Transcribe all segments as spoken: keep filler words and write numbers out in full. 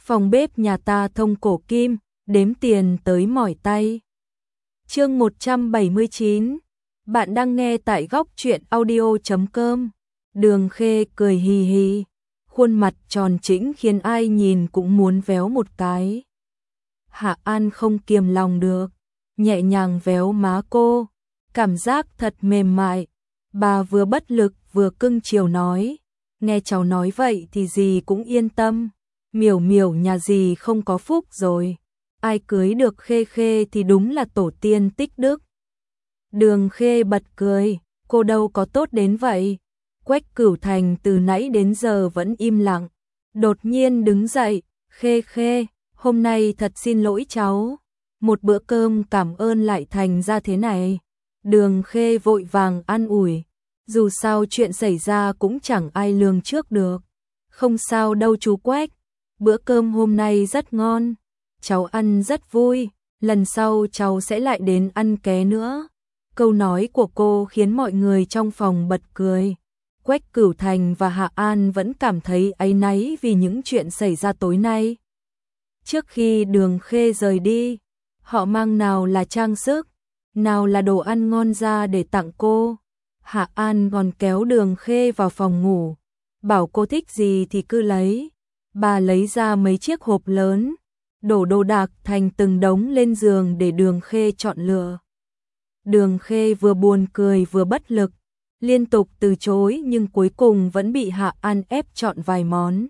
Phòng bếp nhà ta thông cổ kim, đếm tiền tới mỏi tay. Chương một trăm bảy mươi chín. Bạn đang nghe tại góc truyện audio chấm com. Đường Khê cười hì hì, khuôn mặt tròn trĩnh khiến ai nhìn cũng muốn véo một cái. Hạ An không kiềm lòng được, nhẹ nhàng véo má cô, cảm giác thật mềm mại. Bà vừa bất lực vừa cưng chiều nói, nghe cháu nói vậy thì dì cũng yên tâm. Miểu miểu nhà dì không có phúc rồi, ai cưới được Khê Khê thì đúng là tổ tiên tích đức. Đường Khê bật cười, cô đâu có tốt đến vậy. Quách Cửu Thành từ nãy đến giờ vẫn im lặng, đột nhiên đứng dậy, Khê Khê, hôm nay thật xin lỗi cháu, một bữa cơm cảm ơn lại thành ra thế này. Đường Khê vội vàng an ủi, dù sao chuyện xảy ra cũng chẳng ai lường trước được. Không sao đâu chú Quách, bữa cơm hôm nay rất ngon, cháu ăn rất vui, lần sau cháu sẽ lại đến ăn ké nữa. Câu nói của cô khiến mọi người trong phòng bật cười. Quách Cửu Thành và Hạ An vẫn cảm thấy áy náy vì những chuyện xảy ra tối nay. Trước khi Đường Khê rời đi, họ mang nào là trang sức, nào là đồ ăn ngon ra để tặng cô. Hạ An còn kéo Đường Khê vào phòng ngủ, bảo cô thích gì thì cứ lấy. Bà lấy ra mấy chiếc hộp lớn, đổ đồ đạc thành từng đống lên giường để Đường Khê chọn lựa. Đường Khê vừa buồn cười vừa bất lực, liên tục từ chối nhưng cuối cùng vẫn bị Hạ An ép chọn vài món.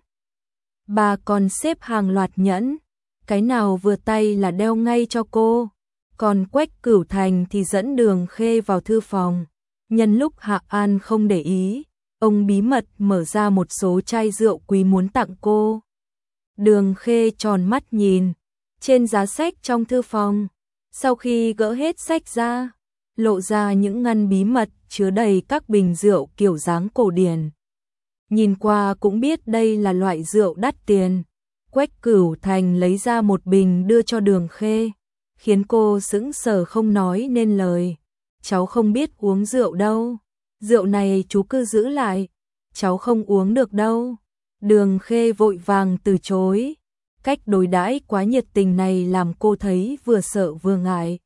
Bà còn xếp hàng loạt nhẫn, cái nào vừa tay là đeo ngay cho cô. Còn Quách Cửu Thành thì dẫn Đường Khê vào thư phòng. Nhân lúc Hạ An không để ý, ông bí mật mở ra một số chai rượu quý muốn tặng cô. Đường Khê tròn mắt nhìn trên giá sách trong thư phòng, sau khi gỡ hết sách ra, lộ ra những ngăn bí mật chứa đầy các bình rượu kiểu dáng cổ điển. Nhìn qua cũng biết đây là loại rượu đắt tiền. Quách Cửu Thành lấy ra một bình đưa cho Đường Khê, khiến cô sững sờ không nói nên lời. Cháu không biết uống rượu đâu, rượu này chú cứ giữ lại, cháu không uống được đâu. Đường Khê vội vàng từ chối, cách đối đãi quá nhiệt tình này làm cô thấy vừa sợ vừa ngại.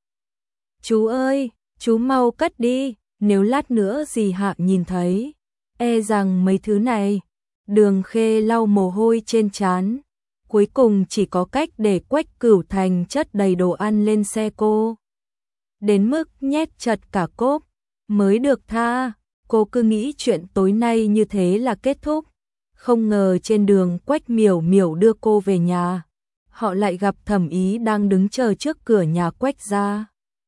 Chú ơi, chú mau cất đi, nếu lát nữa dì Hạ nhìn thấy, e rằng mấy thứ này. Đường Khê lau mồ hôi trên trán, cuối cùng chỉ có cách để Quách Cửu Thành chất đầy đồ ăn lên xe cô. Đến mức nhét chật cả cốp mới được tha. Cô cứ nghĩ chuyện tối nay như thế là kết thúc, không ngờ trên đường Quách Miểu Miểu đưa cô về nhà, họ lại gặp Thẩm Ý đang đứng chờ trước cửa nhà Quách gia.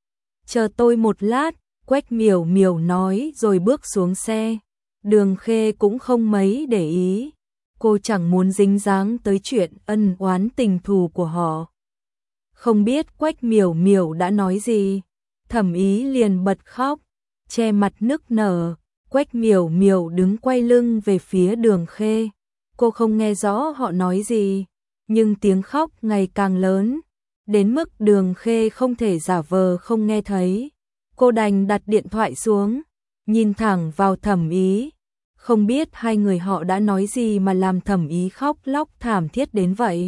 Chờ tôi một lát, Quách Miểu Miểu nói rồi bước xuống xe. Đường Khê cũng không mấy để ý, cô chẳng muốn dính dáng tới chuyện ân oán tình thù của họ. Không biết Quách Miểu Miểu đã nói gì, Thẩm Ý liền bật khóc, che mặt nức nở. Quách Miểu Miểu đứng quay lưng về phía Đường Khê. Cô không nghe rõ họ nói gì, nhưng tiếng khóc ngày càng lớn, đến mức Đường Khê không thể giả vờ không nghe thấy. Cô đành đặt điện thoại xuống, nhìn thẳng vào Thẩm Ý. Không biết hai người họ đã nói gì mà làm Thẩm Ý khóc lóc thảm thiết đến vậy.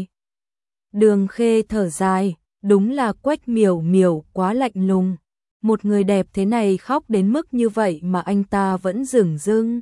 Đường Khê thở dài, đúng là Quách Miểu Miểu quá lạnh lùng. Một người đẹp thế này khóc đến mức như vậy mà anh ta vẫn dửng dưng.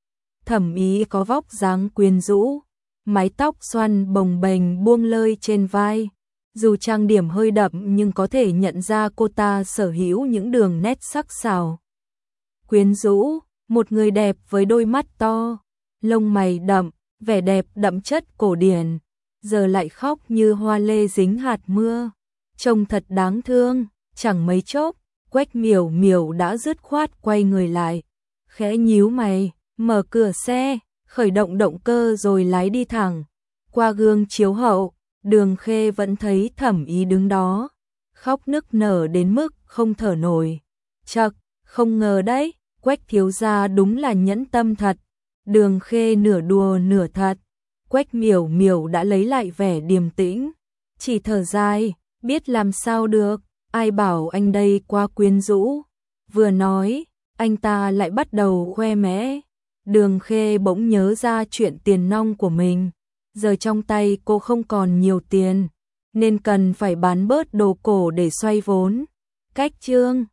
Thẩm Ý có vóc dáng quyến rũ, mái tóc xoăn bồng bềnh buông lơi trên vai. Dù trang điểm hơi đậm nhưng có thể nhận ra cô ta sở hữu những đường nét sắc sảo. Quyến rũ, một người đẹp với đôi mắt to, lông mày đậm, vẻ đẹp đậm chất cổ điển, giờ lại khóc như hoa lê dính hạt mưa. Trông thật đáng thương, chẳng mấy chốc, Quách Miểu Miểu đã dứt khoát quay người lại, khẽ nhíu mày, mở cửa xe, khởi động động cơ rồi lái đi thẳng. Qua gương chiếu hậu, Đường Khê vẫn thấy Thẩm Ý đứng đó, khóc nức nở đến mức không thở nổi. Chậc, không ngờ đấy, Quách thiếu gia đúng là nhẫn tâm thật. Đường Khê nửa đùa nửa thật. Quách Miểu Miểu đã lấy lại vẻ điềm tĩnh, chỉ thở dài, biết làm sao được. Ai bảo anh đây quá quyến rũ. Vừa nói, anh ta lại bắt đầu khoe mẽ. Đường Khê bỗng nhớ ra chuyện tiền nong của mình. giờ trong tay cô không còn nhiều tiền, nên cần phải bán bớt đồ cổ để xoay vốn. Cách chương